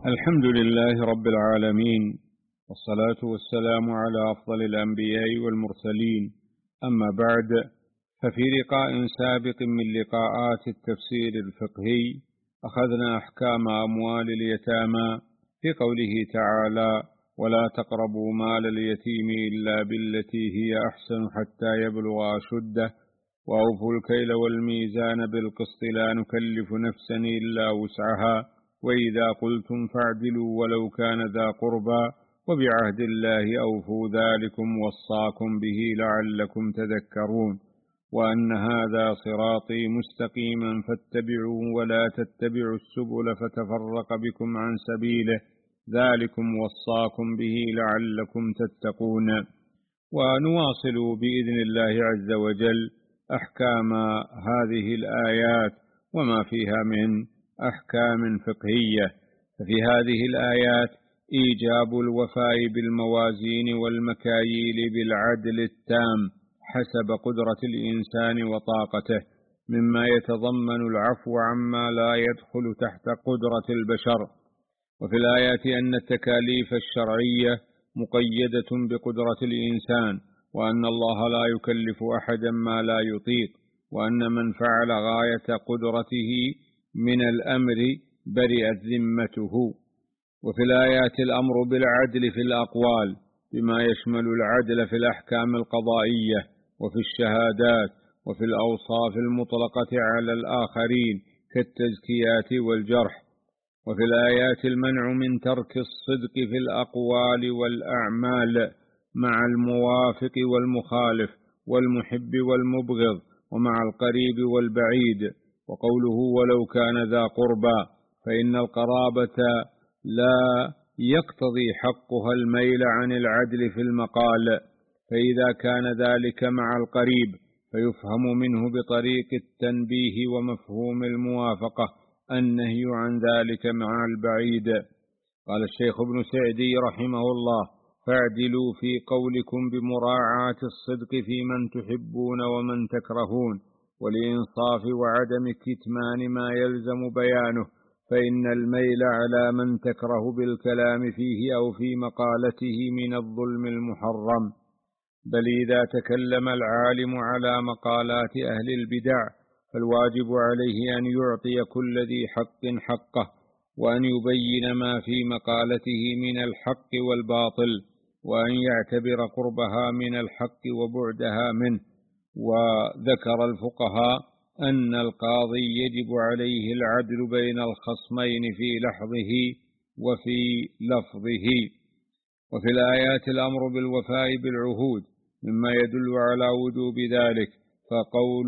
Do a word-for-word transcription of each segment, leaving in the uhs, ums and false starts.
الحمد لله رب العالمين، والصلاة والسلام على أفضل الأنبياء والمرسلين. أما بعد، ففي لقاء سابق من لقاءات التفسير الفقهي أخذنا أحكام أموال اليتامى في قوله تعالى: ولا تقربوا مال اليتيم إلا بالتي هي أحسن حتى يبلغ أشده وأوفوا الكيل والميزان بالقسط لا نكلف نفسا إلا وسعها وإذا قلتم فاعدلوا ولو كان ذا قربى وبعهد الله أوفوا ذلكم وصاكم به لعلكم تذكرون وأن هذا صراطي مستقيما فاتبعوه ولا تتبعوا السبل فتفرق بكم عن سبيله ذلكم وصاكم به لعلكم تتقون. ونواصل بإذن الله عز وجل أحكام هذه الآيات وما فيها من أحكام فقهية. ففي هذه الآيات إيجاب الوفاء بالموازين والمكاييل بالعدل التام حسب قدرة الإنسان وطاقته، مما يتضمن العفو عما لا يدخل تحت قدرة البشر. وفي الآيات أن التكاليف الشرعية مقيدة بقدرة الإنسان، وأن الله لا يكلف أحدا ما لا يطيق، وأن من فعل غاية قدرته من الأمر برئت ذمته. وفي الآيات الأمر بالعدل في الأقوال بما يشمل العدل في الأحكام القضائية وفي الشهادات وفي الأوصاف المطلقة على الآخرين كالتزكيات والجرح. وفي الآيات المنع من ترك الصدق في الأقوال والأعمال مع الموافق والمخالف والمحب والمبغض ومع القريب والبعيد. وقوله ولو كان ذا قربى، فإن القرابة لا يقتضي حقها الميل عن العدل في المقال، فإذا كان ذلك مع القريب فيفهم منه بطريق التنبيه ومفهوم الموافقة النهي عن ذلك مع البعيد. قال الشيخ ابن سعدي رحمه الله: فاعدلوا في قولكم بمراعاة الصدق في من تحبون ومن تكرهون والإنصاف وعدم كتمان ما يلزم بيانه، فإن الميل على من تكره بالكلام فيه أو في مقالته من الظلم المحرم. بل إذا تكلم العالم على مقالات أهل البدع فالواجب عليه أن يعطي كل ذي حق حقه، وأن يبين ما في مقالته من الحق والباطل، وأن يعتبر قربها من الحق وبعدها منه. وذكر الفقهاء أن القاضي يجب عليه العدل بين الخصمين في لحظه وفي لفظه. وفي الآيات الأمر بالوفاء بالعهود مما يدل على وجوب ذلك، فقول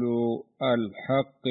الحق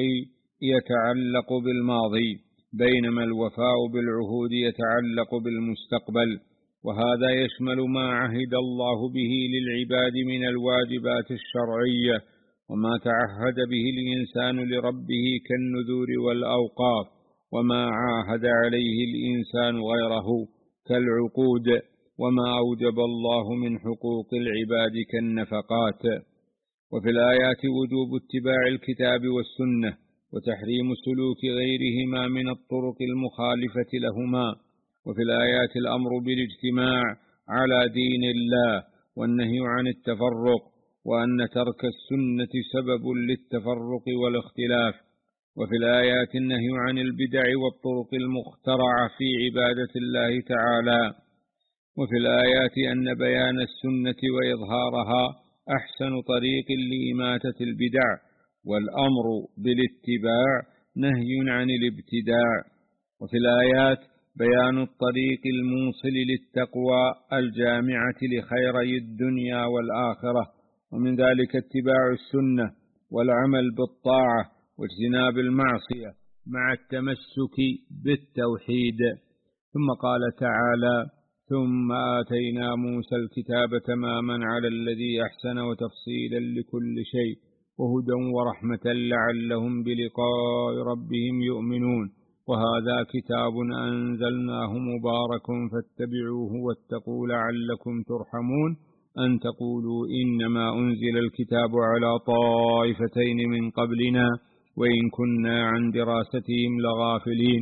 يتعلق بالماضي بينما الوفاء بالعهود يتعلق بالمستقبل، وهذا يشمل ما عهد الله به للعباد من الواجبات الشرعية وما تعهد به الإنسان لربه كالنذور والأوقاف، وما عاهد عليه الإنسان غيره كالعقود، وما أوجب الله من حقوق العباد كالنفقات. وفي الآيات وجوب اتباع الكتاب والسنة وتحريم سلوك غيرهما من الطرق المخالفة لهما. وفي الآيات الأمر بالاجتماع على دين الله والنهي عن التفرق، وأن ترك السنة سبب للتفرق والاختلاف. وفي الآيات النهي عن البدع والطرق المخترعة في عبادة الله تعالى. وفي الآيات أن بيان السنة وإظهارها أحسن طريق لإماتة البدع، والأمر بالاتباع نهي عن الابتداع. وفي الآيات بيان الطريق الموصل للتقوى الجامعة لخيري الدنيا والآخرة، ومن ذلك اتباع السنة والعمل بالطاعة واجتناب المعصية مع التمسك بالتوحيد. ثم قال تعالى: ثم آتينا موسى الكتاب تماما على الذي أحسن وتفصيلا لكل شيء وهدى ورحمة لعلهم بلقاء ربهم يؤمنون، وهذا كتاب أنزلناه مبارك فاتبعوه واتقوا لعلكم ترحمون، أن تقولوا إنما أنزل الكتاب على طائفتين من قبلنا وإن كنا عن دراستهم لغافلين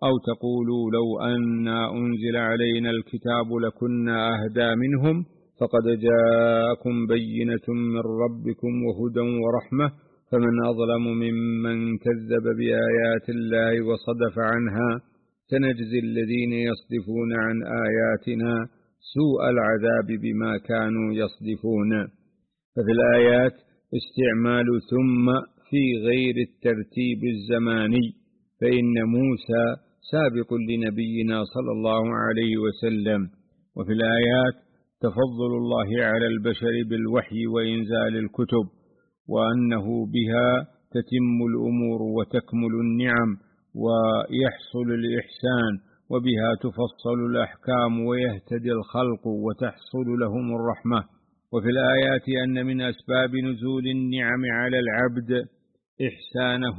أو تقولوا لو أن أنزل علينا الكتاب لكنا أهدى منهم فقد جاءكم بينة من ربكم وهدى ورحمة فمن أظلم ممن كذب بآيات الله وصدف عنها سنجزي الذين يصدفون عن آياتنا سوء العذاب بما كانوا يصدفون. ففي الآيات استعمال ثم في غير الترتيب الزماني، فإن موسى سابق لنبينا صلى الله عليه وسلم. وفي الآيات تفضل الله على البشر بالوحي وإنزال الكتب، وأنه بها تتم الأمور وتكمل النعم ويحصل الإحسان، وبها تفصل الأحكام ويهتدي الخلق وتحصل لهم الرحمة. وفي الآيات أن من أسباب نزول النعم على العبد إحسانه،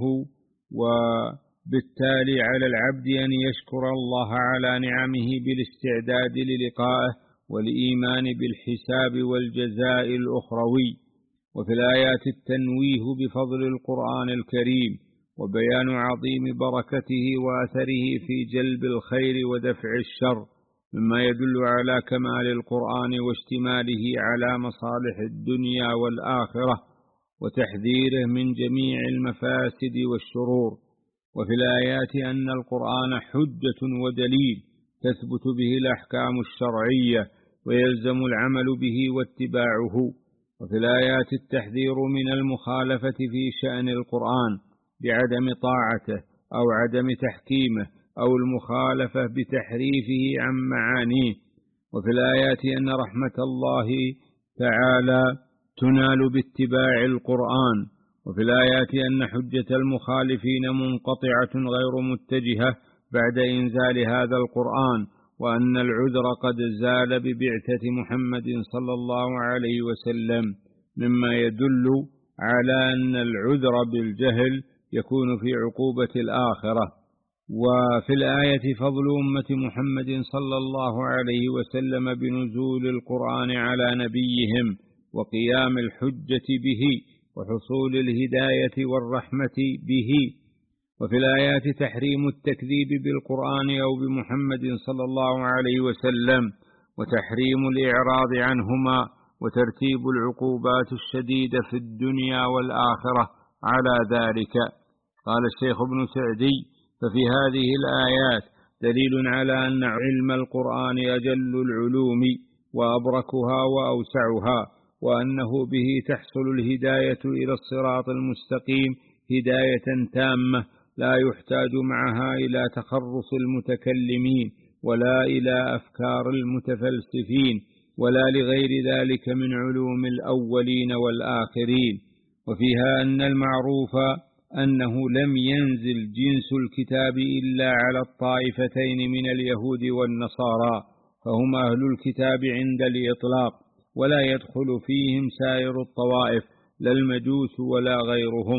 وبالتالي على العبد أن يشكر الله على نعمه بالاستعداد للقائه والإيمان بالحساب والجزاء الأخروي. وفي الآيات التنويه بفضل القرآن الكريم وبيان عظيم بركته وأثره في جلب الخير ودفع الشر، مما يدل على كمال القرآن واشتماله على مصالح الدنيا والآخرة وتحذيره من جميع المفاسد والشرور. وفي الآيات أن القرآن حجة ودليل تثبت به الأحكام الشرعية ويلزم العمل به واتباعه. وفي الآيات التحذير من المخالفة في شأن القرآن بعدم طاعته أو عدم تحكيمه أو المخالفة بتحريفه عن معانيه. وفي الآيات أن رحمة الله تعالى تنال باتباع القرآن. وفي الآيات أن حجة المخالفين منقطعة غير متجهة بعد إنزال هذا القرآن، وأن العذر قد زال ببعثة محمد صلى الله عليه وسلم، مما يدل على أن العذر بالجهل يكون في عقوبة الآخرة. وفي الآية فضل أمة محمد صلى الله عليه وسلم بنزول القرآن على نبيهم وقيام الحجة به وحصول الهداية والرحمة به. وفي الآيات تحريم التكذيب بالقرآن أو بمحمد صلى الله عليه وسلم وتحريم الإعراض عنهما وترتيب العقوبات الشديدة في الدنيا والآخرة على ذلك. قال الشيخ ابن سعدي: ففي هذه الآيات دليل على أن علم القرآن أجل العلوم وأبركها وأوسعها، وأنه به تحصل الهداية إلى الصراط المستقيم هداية تامة لا يحتاج معها إلى تخرص المتكلمين ولا إلى أفكار المتفلسفين ولا لغير ذلك من علوم الأولين والآخرين. وفيها أن المعروف أنه لم ينزل جنس الكتاب إلا على الطائفتين من اليهود والنصارى، فهم أهل الكتاب عند الإطلاق، ولا يدخل فيهم سائر الطوائف لا المجوس ولا غيرهم.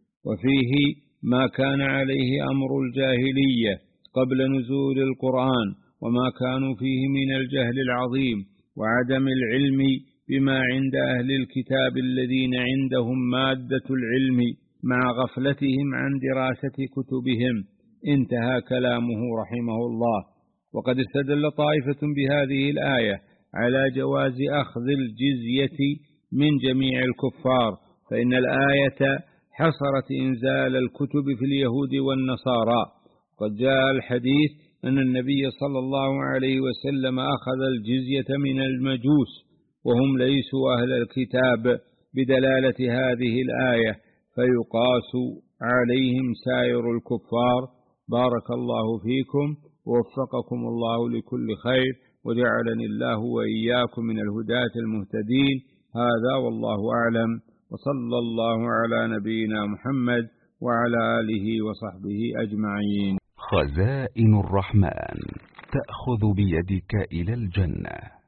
وفيه ما كان عليه أمر الجاهلية قبل نزول القرآن، وما كانوا فيه من الجهل العظيم وعدم العلم بما عند أهل الكتاب الذين عندهم مادة العلم مع غفلتهم عن دراسة كتبهم. انتهى كلامه رحمه الله. وقد استدل طائفة بهذه الآية على جواز أخذ الجزية من جميع الكفار، فإن الآية حصرت إنزال الكتب في اليهود والنصارى. قد جاء الحديث أن النبي صلى الله عليه وسلم أخذ الجزية من المجوس وهم ليسوا أهل الكتاب بدلالة هذه الآية، فيقاس عليهم سائر الكفار. بارك الله فيكم ووفقكم الله لكل خير، وجعلني الله وإياكم من الهداة المهتدين. هذا والله أعلم، وصلى الله على نبينا محمد وعلى آله وصحبه أجمعين. خزائن الرحمن تأخذ بيدك إلى الجنة.